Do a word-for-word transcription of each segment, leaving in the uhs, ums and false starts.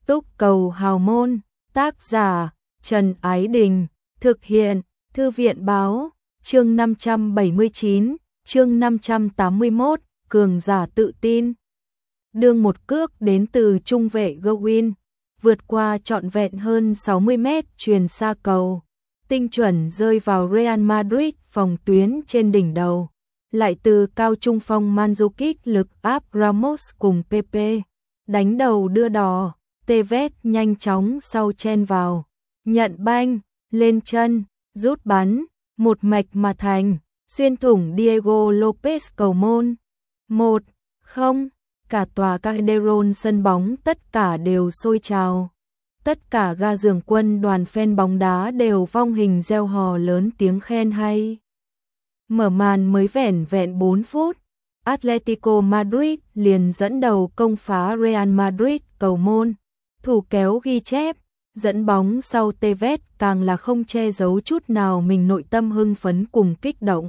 Túc cầu hào môn, tác giả Trần Ái Đình, thực hiện Thư viện báo, chương năm trăm bảy mươi chín, chương năm trăm tám mươi mốt, cường giả tự tin. Đương một cước đến từ trung vệ Gowin, vượt qua trọn vẹn hơn sáu mươi mét chuyền xa cầu, tinh chuẩn rơi vào Real Madrid phòng tuyến trên đỉnh đầu. Lại từ cao trung phong Mandzukic lực áp Ramos cùng Pepe, đánh đầu đưa đò, Tevez nhanh chóng sau chen vào, nhận banh, lên chân, rút bắn, một mạch mà thành, xuyên thủng Diego Lopez cầu môn. một không, cả tòa Calderón sân bóng tất cả đều sôi trào. Tất cả ga giường quân đoàn fan bóng đá đều vong hình reo hò lớn tiếng khen hay. Mở màn mới vẻn vẹn bốn phút, Atletico Madrid liền dẫn đầu công phá Real Madrid cầu môn, thủ kéo ghi chép, dẫn bóng sau Tevez càng là không che giấu chút nào mình nội tâm hưng phấn cùng kích động.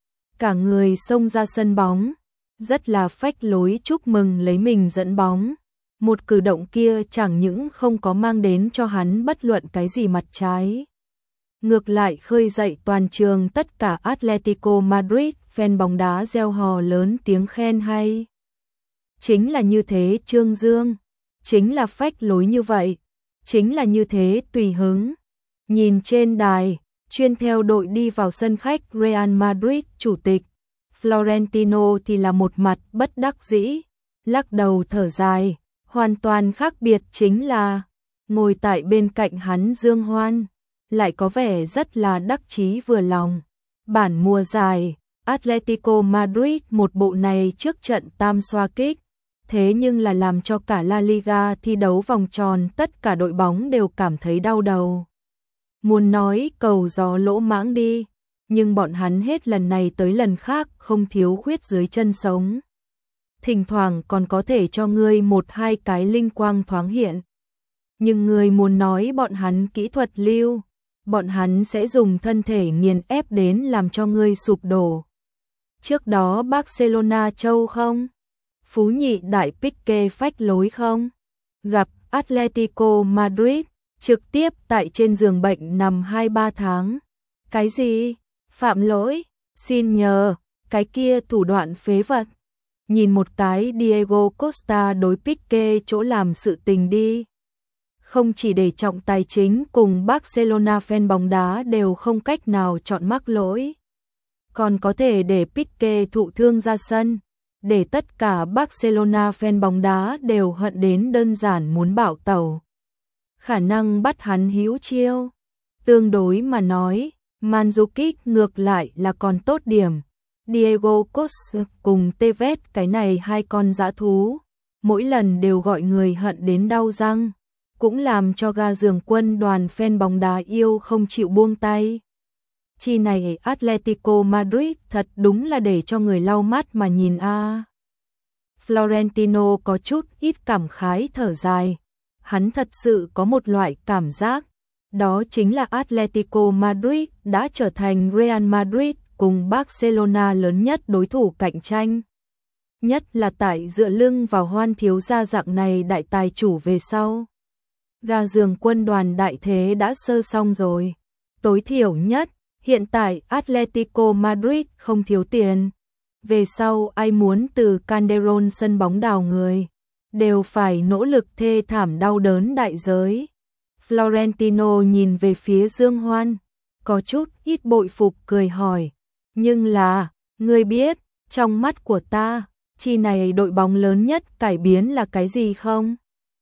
Cả người xông ra sân bóng, rất là phách lối chúc mừng lấy mình dẫn bóng. Một cử động kia chẳng những không có mang đến cho hắn bất luận cái gì mặt trái, ngược lại khơi dậy toàn trường tất cả Atletico Madrid fan bóng đá reo hò lớn tiếng khen hay. Chính là như thế trương dương, chính là phách lối như vậy, chính là như thế tùy hứng. Nhìn trên đài, chuyên theo đội đi vào sân khách Real Madrid chủ tịch Florentino thì là một mặt bất đắc dĩ, lắc đầu thở dài. Hoàn toàn khác biệt chính là ngồi tại bên cạnh hắn Dương Hoan lại có vẻ rất là đắc chí vừa lòng. Bản mùa giải, Atletico Madrid một bộ này trước trận tam xoa kích, thế nhưng là làm cho cả La Liga thi đấu vòng tròn tất cả đội bóng đều cảm thấy đau đầu. Muốn nói cầu gió lỗ mãng đi, nhưng bọn hắn hết lần này tới lần khác không thiếu khuyết dưới chân sống. Thỉnh thoảng còn có thể cho ngươi một hai cái linh quang thoáng hiện. Nhưng ngươi muốn nói bọn hắn kỹ thuật lưu, bọn hắn sẽ dùng thân thể nghiền ép đến làm cho ngươi sụp đổ. Trước đó Barcelona châu không? Phú nhị đại Pique phách lối không? Gặp Atletico Madrid, trực tiếp tại trên giường bệnh nằm hai ba tháng. Cái gì? Phạm lỗi? Xin nhờ, cái kia thủ đoạn phế vật. Nhìn một cái Diego Costa đối Pique chỗ làm sự tình đi. Không chỉ để trọng tài chính cùng Barcelona fan bóng đá đều không cách nào chọn mắc lỗi, còn có thể để Pique thụ thương ra sân, để tất cả Barcelona fan bóng đá đều hận đến đơn giản muốn bảo tẩu. Khả năng bắt hắn hữu chiêu. Tương đối mà nói, Mandzukic ngược lại là còn tốt điểm. Diego Costa cùng Tevez cái này hai con dã thú, mỗi lần đều gọi người hận đến đau răng, cũng làm cho ga giường quân đoàn fan bóng đá yêu không chịu buông tay. Chi này Atletico Madrid thật đúng là để cho người lau mắt mà nhìn a. À. Florentino có chút ít cảm khái thở dài, hắn thật sự có một loại cảm giác, đó chính là Atletico Madrid đã trở thành Real Madrid cùng Barcelona lớn nhất đối thủ cạnh tranh. Nhất là tại dựa lưng vào Hoan thiếu gia dạng này đại tài chủ về sau. Ga giường quân đoàn đại thế đã sơ xong rồi. Tối thiểu nhất, hiện tại Atletico Madrid không thiếu tiền. Về sau ai muốn từ Calderón sân bóng đào người, đều phải nỗ lực thê thảm đau đớn đại giới. Florentino nhìn về phía Dương Hoan, có chút ít bội phục cười hỏi. Nhưng là, ngươi biết, trong mắt của ta, chi này đội bóng lớn nhất cải biến là cái gì không?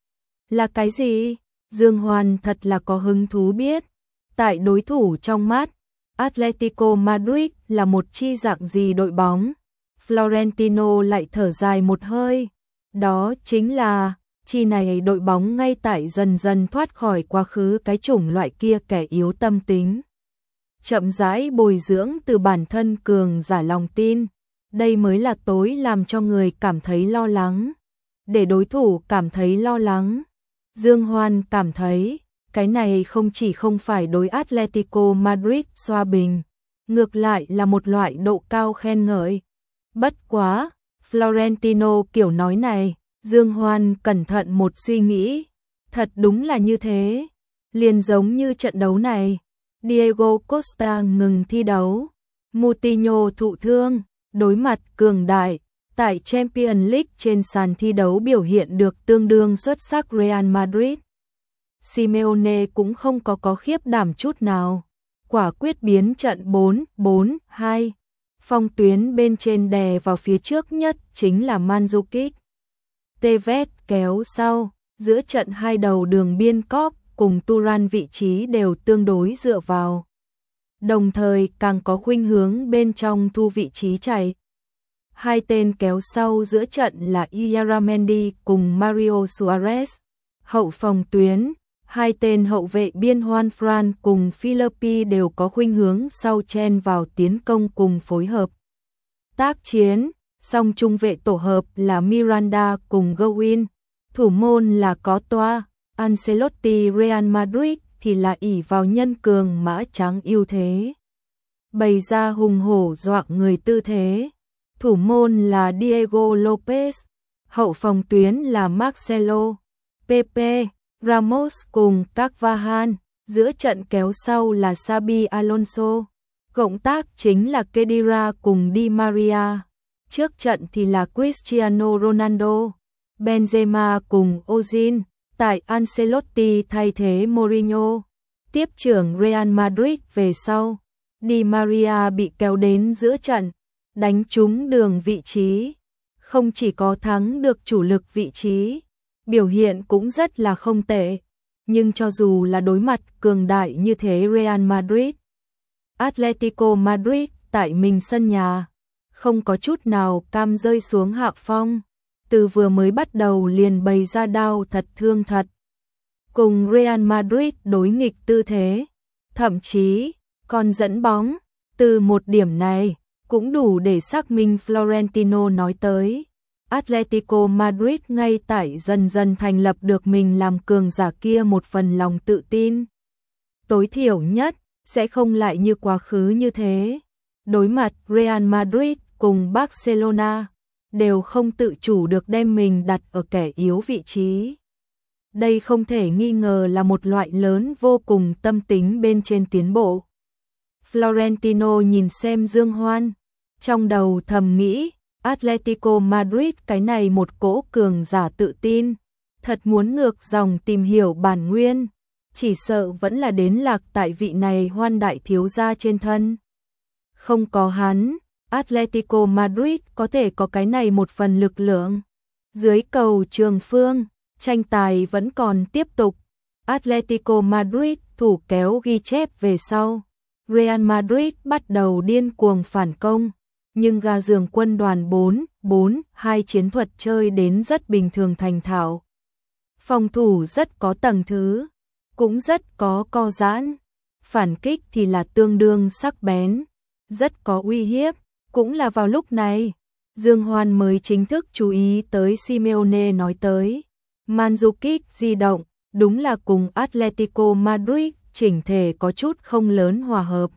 Là cái gì? Dương Hoan thật là có hứng thú biết. Tại đối thủ trong mắt, Atletico Madrid là một chi dạng gì đội bóng? Florentino lại thở dài một hơi. Đó chính là, chi này đội bóng ngay tại dần dần thoát khỏi quá khứ cái chủng loại kia kẻ yếu tâm tính. Chậm rãi bồi dưỡng từ bản thân cường giả lòng tin, đây mới là tối làm cho người cảm thấy lo lắng, để đối thủ cảm thấy lo lắng. Dương Hoan cảm thấy, cái này không chỉ không phải đối Atletico Madrid xoa bình, ngược lại là một loại độ cao khen ngợi. Bất quá, Florentino kiểu nói này, Dương Hoan cẩn thận một suy nghĩ, Thật đúng là như thế. Liền giống như trận đấu này, Diego Costa ngừng thi đấu, Moutinho thụ thương, đối mặt cường đại, tại Champions League trên sàn thi đấu biểu hiện được tương đương xuất sắc Real Madrid. Simeone cũng không có có khiếp đảm chút nào, quả quyết biến trận bốn bốn hai. Phong tuyến bên trên đè vào phía trước nhất chính là Mandzukic. Tevez kéo sau, giữa trận hai đầu đường biên cóp cùng Turan vị trí đều tương đối dựa vào. Đồng thời càng có khuynh hướng bên trong thu vị trí chạy. Hai tên kéo sau giữa trận là Iaramendi cùng Mario Suarez. Hậu phòng tuyến, hai tên hậu vệ biên Juan Fran cùng Philippi đều có khuynh hướng sau chen vào tiến công cùng phối hợp tác chiến, song trung vệ tổ hợp là Miranda cùng Gowin, thủ môn là Courtois. Ancelotti Real Madrid thì là ỷ vào nhân cường mã trắng ưu thế, bày ra hùng hổ dọa người tư thế. Thủ môn là Diego Lopez, hậu phòng tuyến là Marcelo, Pepe, Ramos cùng Carvajal, giữa trận kéo sau là Xabi Alonso, cộng tác chính là Khedira cùng Di Maria, trước trận thì là Cristiano Ronaldo, Benzema cùng Ozil. Tại Ancelotti thay thế Mourinho, tiếp trưởng Real Madrid về sau, Di Maria bị kéo đến giữa trận, đánh trúng đường vị trí, không chỉ có thắng được chủ lực vị trí, biểu hiện cũng rất là không tệ, nhưng cho dù là đối mặt cường đại như thế Real Madrid, Atletico Madrid tại mình sân nhà, không có chút nào cam rơi xuống hạ phong. Từ vừa mới bắt đầu liền bày ra đau thật thương thật. Cùng Real Madrid đối nghịch tư thế, thậm chí còn dẫn bóng. Từ một điểm này, cũng đủ để xác minh Florentino nói tới. Atletico Madrid ngay tại dần dần thành lập được mình làm cường giả kia một phần lòng tự tin. Tối thiểu nhất, sẽ không lại như quá khứ như thế. Đối mặt Real Madrid cùng Barcelona, đều không tự chủ được đem mình đặt ở kẻ yếu vị trí. Đây không thể nghi ngờ là một loại lớn vô cùng tâm tính bên trên tiến bộ. Florentino nhìn xem Dương Hoan, trong đầu thầm nghĩ, Atletico Madrid cái này một cỗ cường giả tự tin, thật muốn ngược dòng tìm hiểu bản nguyên, chỉ sợ vẫn là đến lạc tại vị này Hoan đại thiếu gia trên thân. Không có hắn, Atletico Madrid có thể có cái này một phần lực lượng. Dưới cầu Trường Phương, tranh tài vẫn còn tiếp tục. Atletico Madrid thủ kéo ghi chép về sau. Real Madrid bắt đầu điên cuồng phản công, nhưng gà giường quân đoàn bốn bốn hai chiến thuật chơi đến rất bình thường thành thạo. Phòng thủ rất có tầng thứ, cũng rất có co giãn. Phản kích thì là tương đương sắc bén, rất có uy hiếp. Cũng là vào lúc này, Dương Hoan mới chính thức chú ý tới Simeone nói tới. Mandzukic di động, đúng là cùng Atletico Madrid chỉnh thể có chút không lớn hòa hợp.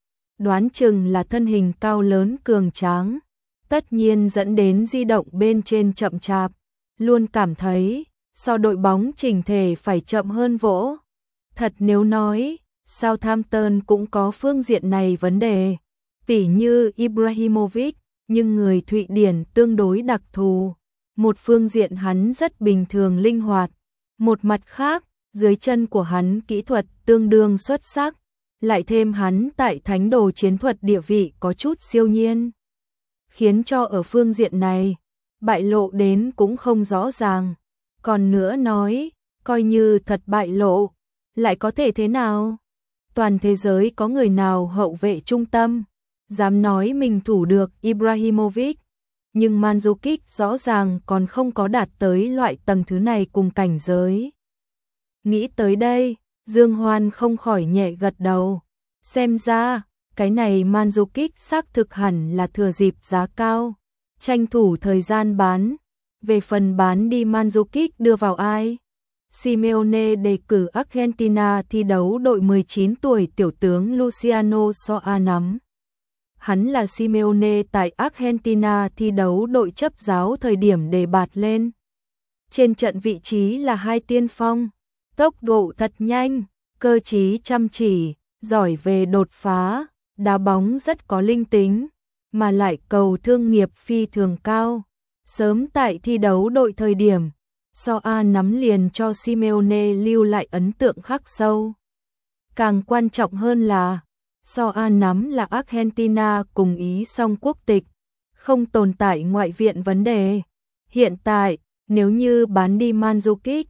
Đoán chừng là thân hình cao lớn cường tráng, tất nhiên dẫn đến di động bên trên chậm chạp, luôn cảm thấy so đội bóng chỉnh thể phải chậm hơn vỗ. Thật nếu nói, Southampton cũng có phương diện này vấn đề. Tỉ như Ibrahimovic, nhưng người Thụy Điển tương đối đặc thù. Một phương diện hắn rất bình thường linh hoạt, một mặt khác, dưới chân của hắn kỹ thuật tương đương xuất sắc, lại thêm hắn tại thánh đồ chiến thuật địa vị có chút siêu nhiên, khiến cho ở phương diện này, bại lộ đến cũng không rõ ràng. Còn nữa nói, coi như thật bại lộ, lại có thể thế nào? Toàn thế giới có người nào hậu vệ trung tâm dám nói mình thủ được Ibrahimovic, nhưng Mandzukic rõ ràng còn không có đạt tới loại tầng thứ này cùng cảnh giới. Nghĩ tới đây, Dương Hoan không khỏi nhẹ gật đầu. Xem ra, cái này Mandzukic xác thực hẳn là thừa dịp giá cao, tranh thủ thời gian bán. Về phần bán đi Mandzukic đưa vào ai? Simeone đề cử Argentina thi đấu đội mười chín tuổi tiểu tướng Luciano Soa nắm. Hắn là Simeone tại Argentina thi đấu đội chấp giáo thời điểm đề bạt lên. Trên trận vị trí là hai tiên phong, tốc độ thật nhanh, cơ trí chăm chỉ, giỏi về đột phá, đá bóng rất có linh tính, mà lại cầu thương nghiệp phi thường cao. Sớm tại thi đấu đội thời điểm, Soa nắm liền cho Simeone lưu lại ấn tượng khắc sâu. Càng quan trọng hơn là, Soa nắm là Argentina cùng Ý song quốc tịch, không tồn tại ngoại viện vấn đề. Hiện tại, nếu như bán đi Mandzukic,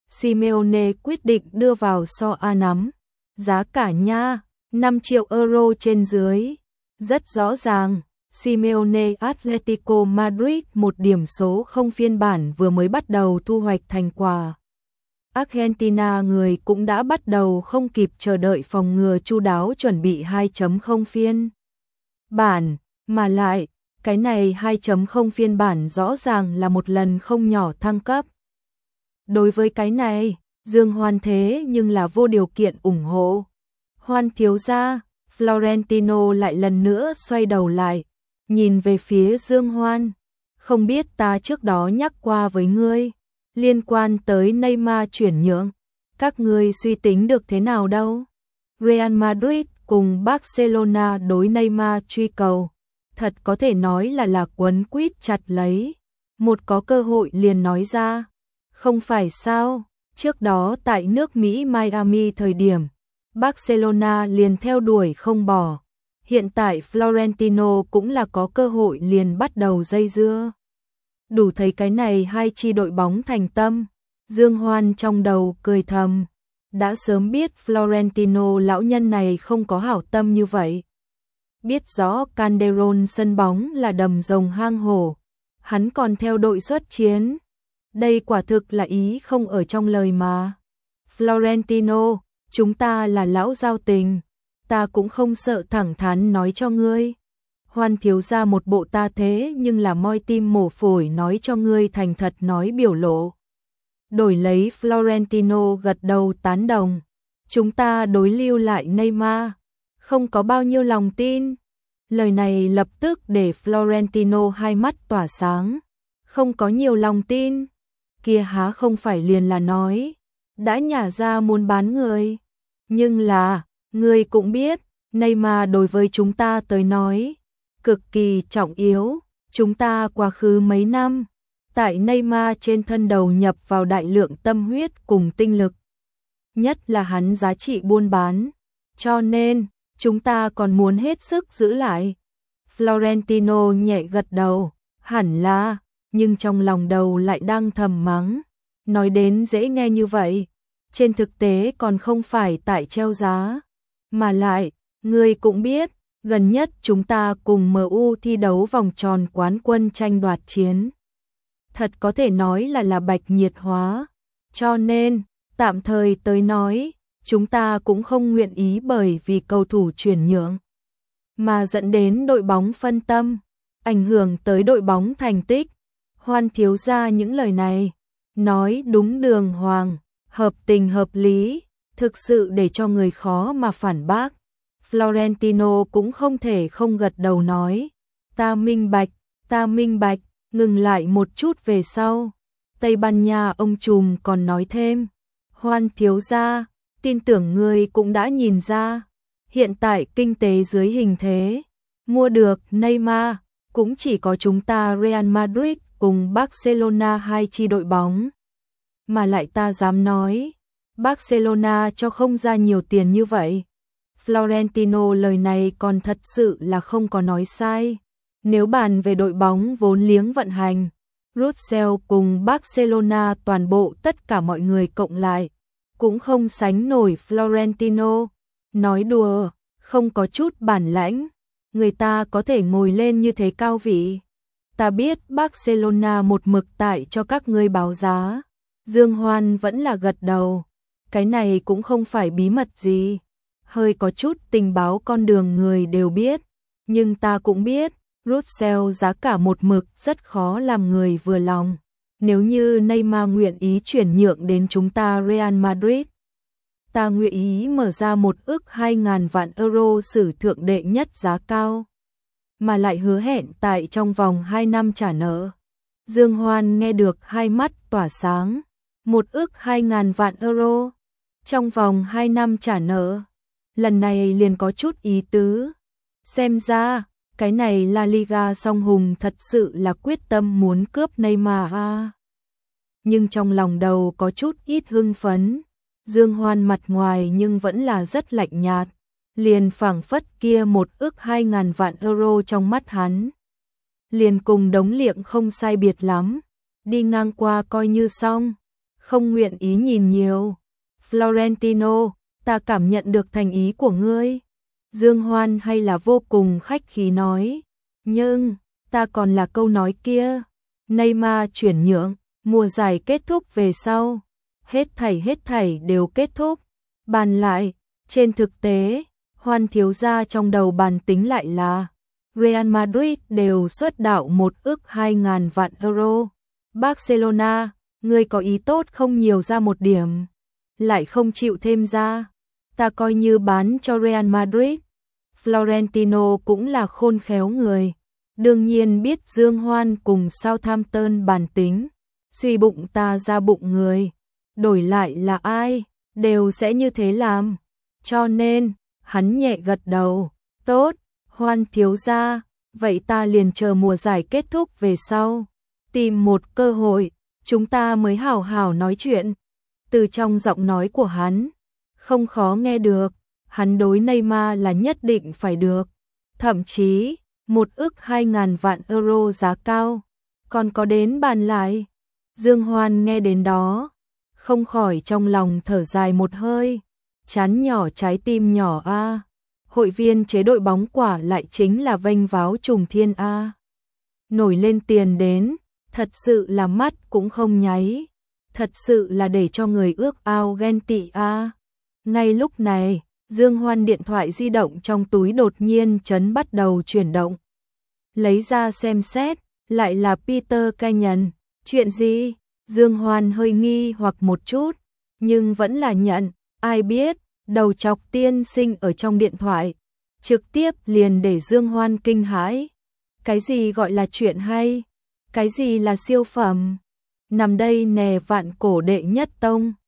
Simeone quyết định đưa vào Soa nắm. Giá cả nha, năm triệu euro trên dưới. Rất rõ ràng, Simeone Atletico Madrid một điểm số không phiên bản vừa mới bắt đầu thu hoạch thành quả. Argentina người cũng đã bắt đầu không kịp chờ đợi phòng ngừa chu đáo chuẩn bị hai chấm không phiên bản, mà lại, cái này hai chấm không phiên bản rõ ràng là một lần không nhỏ thăng cấp. Đối với cái này, Dương Hoan thế nhưng là vô điều kiện ủng hộ. Hoan thiếu gia, Florentino lại lần nữa xoay đầu lại, nhìn về phía Dương Hoan. Không biết ta trước đó nhắc qua với ngươi, liên quan tới Neymar chuyển nhượng, các ngươi suy tính được thế nào đâu? Real Madrid cùng Barcelona đối Neymar truy cầu, thật có thể nói là là quấn quýt chặt lấy, một có cơ hội liền nói ra. Không phải sao, trước đó tại nước Mỹ Miami thời điểm, Barcelona liền theo đuổi không bỏ. Hiện tại Florentino cũng là có cơ hội liền bắt đầu dây dưa. Đủ thấy cái này hai chi đội bóng thành tâm. Dương Hoan trong đầu cười thầm, đã sớm biết Florentino lão nhân này không có hảo tâm như vậy. Biết rõ Calderón sân bóng là đầm rồng hang hổ, hắn còn theo đội xuất chiến. Đây quả thực là ý không ở trong lời mà. Florentino, chúng ta là lão giao tình, ta cũng không sợ thẳng thắn nói cho ngươi. Hoan thiếu ra một bộ ta thế nhưng là moi tim mổ phổi nói cho ngươi thành thật nói biểu lộ. Đổi lấy Florentino gật đầu tán đồng. Chúng ta đối lưu lại Neymar, không có bao nhiêu lòng tin. Lời này lập tức để Florentino hai mắt tỏa sáng. Không có nhiều lòng tin, kia há không phải liền là nói, đã nhả ra muốn bán người. Nhưng là, người cũng biết, Neymar đối với chúng ta tới nói, cực kỳ trọng yếu. Chúng ta quá khứ mấy năm, tại Neymar trên thân đầu nhập vào đại lượng tâm huyết cùng tinh lực. Nhất là hắn giá trị buôn bán. Cho nên, chúng ta còn muốn hết sức giữ lại. Florentino nhẹ gật đầu, hẳn là, nhưng trong lòng đầu lại đang thầm mắng. Nói đến dễ nghe như vậy, trên thực tế còn không phải tại treo giá. Mà lại, người cũng biết, gần nhất chúng ta cùng em u thi đấu vòng tròn quán quân tranh đoạt chiến. Thật có thể nói là là bạch nhiệt hóa. Cho nên, tạm thời tới nói, chúng ta cũng không nguyện ý bởi vì cầu thủ chuyển nhượng mà dẫn đến đội bóng phân tâm, ảnh hưởng tới đội bóng thành tích. Hoan thiếu ra những lời này, nói đúng đường hoàng, hợp tình hợp lý, thực sự để cho người khó mà phản bác. Florentino cũng không thể không gật đầu nói, ta minh bạch, ta minh bạch. Ngừng lại một chút về sau, Tây Ban Nha ông trùm còn nói thêm, Hoan thiếu gia, tin tưởng người cũng đã nhìn ra, hiện tại kinh tế dưới hình thế, mua được Neymar, cũng chỉ có chúng ta Real Madrid cùng Barcelona hai chi đội bóng. Mà lại ta dám nói, Barcelona cho không ra nhiều tiền như vậy. Florentino lời này còn thật sự là không có nói sai. Nếu bàn về đội bóng vốn liếng vận hành, Russell cùng Barcelona toàn bộ tất cả mọi người cộng lại, cũng không sánh nổi Florentino. Nói đùa, không có chút bản lãnh, người ta có thể ngồi lên như thế cao vị. Ta biết Barcelona một mực tại cho các ngươi báo giá. Dương Hoan vẫn là gật đầu, cái này cũng không phải bí mật gì. Hơi có chút tình báo con đường người đều biết, nhưng ta cũng biết, Russell giá cả một mực rất khó làm người vừa lòng. Nếu như Neymar nguyện ý chuyển nhượng đến chúng ta Real Madrid, ta nguyện ý mở ra một ức hai ngàn vạn euro sử thượng đệ nhất giá cao, mà lại hứa hẹn tại trong vòng hai năm trả nợ. Dương Hoan nghe được hai mắt tỏa sáng, một ức hai ngàn vạn euro, trong vòng hai năm trả nợ. Lần này liền có chút ý tứ. Xem ra, cái này La Liga song hùng thật sự là quyết tâm muốn cướp Neymar à. Nhưng trong lòng đầu có chút ít hưng phấn. Dương Hoan mặt ngoài nhưng vẫn là rất lạnh nhạt. Liền phảng phất kia một ức hai ngàn vạn euro trong mắt hắn. Liền cùng đống liệng không sai biệt lắm. Đi ngang qua coi như xong. Không nguyện ý nhìn nhiều. Florentino, ta cảm nhận được thành ý của ngươi. Dương Hoan hay là vô cùng khách khí nói. Nhưng, ta còn là câu nói kia. Neymar chuyển nhượng, mùa giải kết thúc về sau. Hết thảy hết thảy đều kết thúc. Bàn lại, trên thực tế, Hoan thiếu gia trong đầu bàn tính lại là Real Madrid đều xuất đạo một ức hai ngàn vạn euro. Barcelona, ngươi có ý tốt không nhiều ra một điểm, lại không chịu thêm ra. Ta coi như bán cho Real Madrid. Florentino cũng là khôn khéo người. Đương nhiên biết Dương Hoan cùng Southampton bàn tính. Suy bụng ta ra bụng người. Đổi lại là ai, đều sẽ như thế làm. Cho nên, hắn nhẹ gật đầu. Tốt, Hoan thiếu gia, vậy ta liền chờ mùa giải kết thúc về sau. Tìm một cơ hội, chúng ta mới hảo hảo nói chuyện. Từ trong giọng nói của hắn, không khó nghe được, hắn đối Neymar là nhất định phải được. Thậm chí, một ức hai ngàn vạn euro giá cao, còn có đến bàn lại. Dương Hoan nghe đến đó, không khỏi trong lòng thở dài một hơi. Chán nhỏ trái tim nhỏ a. Hội viên chế đội bóng quả lại chính là vênh váo trùng thiên a. Nổi lên tiền đến, thật sự là mắt cũng không nháy. Thật sự là để cho người ước ao ghen tị a. Ngay lúc này, Dương Hoan điện thoại di động trong túi đột nhiên chấn bắt đầu chuyển động. Lấy ra xem xét, lại là Peter Kenyon. Chuyện gì? Dương Hoan hơi nghi hoặc một chút, nhưng vẫn là nhận. Ai biết, đầu chọc tiên sinh ở trong điện thoại, trực tiếp liền để Dương Hoan kinh hãi. Cái gì gọi là chuyện hay? Cái gì là siêu phẩm? Nằm đây nè vạn cổ đệ nhất tông.